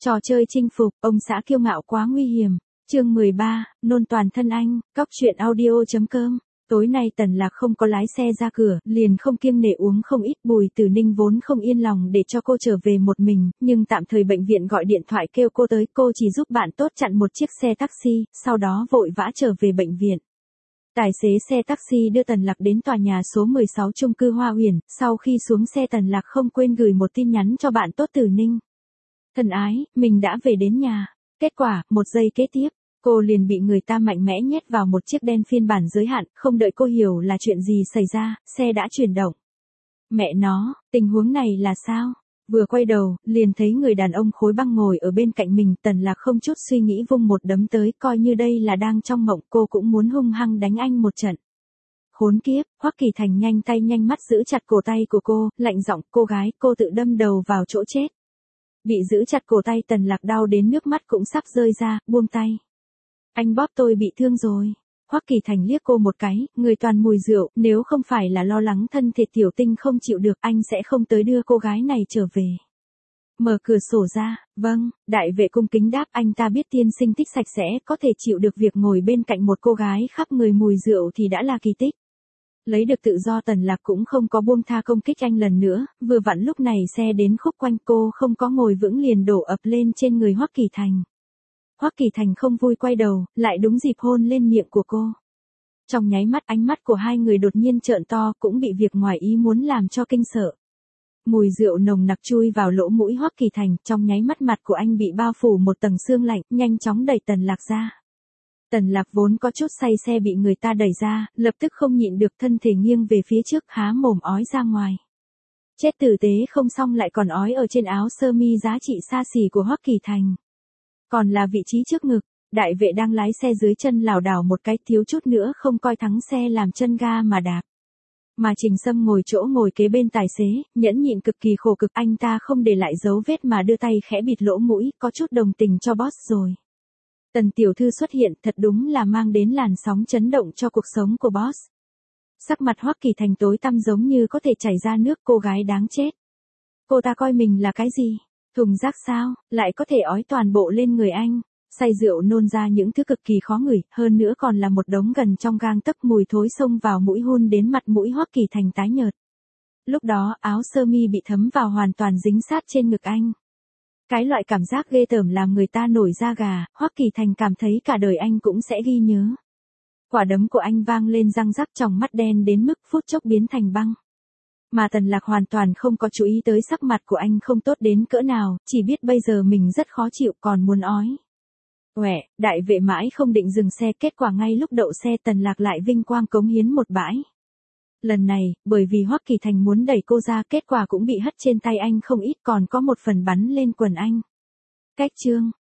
Trò chơi chinh phục, ông xã kiêu ngạo quá nguy hiểm. Chương 13, nôn toàn thân anh, cóc truyện audio.com. Tối nay Tần Lạc không có lái xe ra cửa, liền không kiêng nể uống không ít. Bùi Tử Ninh vốn không yên lòng để cho cô trở về một mình, nhưng tạm thời bệnh viện gọi điện thoại kêu cô tới, cô chỉ giúp bạn tốt chặn một chiếc xe taxi, sau đó vội vã trở về bệnh viện. Tài xế xe taxi đưa Tần Lạc đến tòa nhà số 16 chung cư Hoa Huyền, sau khi xuống xe Tần Lạc không quên gửi một tin nhắn cho bạn tốt Tử Ninh. Thân ái, mình đã về đến nhà. Kết quả, một giây kế tiếp, cô liền bị người ta mạnh mẽ nhét vào một chiếc đen phiên bản giới hạn, không đợi cô hiểu là chuyện gì xảy ra, xe đã chuyển động. Mẹ nó, tình huống này là sao? Vừa quay đầu, liền thấy người đàn ông khối băng ngồi ở bên cạnh mình, Tần Lạc không chút suy nghĩ vung một đấm tới, coi như đây là đang trong mộng, cô cũng muốn hung hăng đánh anh một trận. Khốn kiếp, Hoắc Kỳ Thành nhanh tay nhanh mắt giữ chặt cổ tay của cô, lạnh giọng, cô gái, cô tự đâm đầu vào chỗ chết. Bị giữ chặt cổ tay Tần Lạc đau đến nước mắt cũng sắp rơi ra, buông tay. Anh bóp tôi bị thương rồi. Hoắc Kỳ Thành liếc cô một cái, người toàn mùi rượu, nếu không phải là lo lắng thân thể tiểu tinh không chịu được, anh sẽ không tới đưa cô gái này trở về. Mở cửa sổ ra, vâng, đại vệ cung kính đáp, anh ta biết tiên sinh thích sạch sẽ, có thể chịu được việc ngồi bên cạnh một cô gái khắp người mùi rượu thì đã là kỳ tích. Lấy được tự do Tần Lạc cũng không có buông tha công kích anh lần nữa, vừa vặn lúc này xe đến khúc quanh, cô không có ngồi vững liền đổ ập lên trên người Hoắc Kỳ Thành. Hoắc Kỳ Thành không vui quay đầu, lại đúng dịp hôn lên miệng của cô. Trong nháy mắt ánh mắt của hai người đột nhiên trợn to, cũng bị việc ngoài ý muốn làm cho kinh sợ. Mùi rượu nồng nặc chui vào lỗ mũi Hoắc Kỳ Thành, trong nháy mắt mặt của anh bị bao phủ một tầng sương lạnh, nhanh chóng đẩy Tần Lạc ra. Tần Lạc vốn có chút say xe bị người ta đẩy ra, lập tức không nhịn được thân thể nghiêng về phía trước, há mồm ói ra ngoài. Chết tử tế không xong lại còn ói ở trên áo sơ mi giá trị xa xỉ của Hoắc Kỳ Thành. Còn là vị trí trước ngực, đại vệ đang lái xe dưới chân lảo đảo một cái, thiếu chút nữa không coi thắng xe làm chân ga mà đạp. Mà Trình Sâm ngồi chỗ ngồi kế bên tài xế, nhẫn nhịn cực kỳ khổ cực, anh ta không để lại dấu vết mà đưa tay khẽ bịt lỗ mũi, có chút đồng tình cho boss rồi. Tần tiểu thư xuất hiện, thật đúng là mang đến làn sóng chấn động cho cuộc sống của boss. Sắc mặt Hoắc Kỳ Thành tối tăm giống như có thể chảy ra nước, cô gái đáng chết. Cô ta coi mình là cái gì? Thùng rác sao, lại có thể ói toàn bộ lên người anh. Say rượu nôn ra những thứ cực kỳ khó ngửi, hơn nữa còn là một đống gần trong gang tấc, mùi thối xông vào mũi hun đến mặt mũi Hoắc Kỳ Thành tái nhợt. Lúc đó áo sơ mi bị thấm vào hoàn toàn dính sát trên ngực anh. Cái loại cảm giác ghê tởm làm người ta nổi da gà, Hoắc Kỳ Thành cảm thấy cả đời anh cũng sẽ ghi nhớ. Quả đấm của anh vang lên răng rắc, tròng mắt đen đến mức phút chốc biến thành băng. Mà Tần Lạc hoàn toàn không có chú ý tới sắc mặt của anh không tốt đến cỡ nào, chỉ biết bây giờ mình rất khó chịu còn muốn ói. Uể, đại vệ mãi không định dừng xe, kết quả ngay lúc đậu xe Tần Lạc lại vinh quang cống hiến một bãi. Lần này, bởi vì Hoắc Kỳ Thành muốn đẩy cô ra, kết quả cũng bị hất trên tay anh không ít, còn có một phần bắn lên quần anh. Cách chương,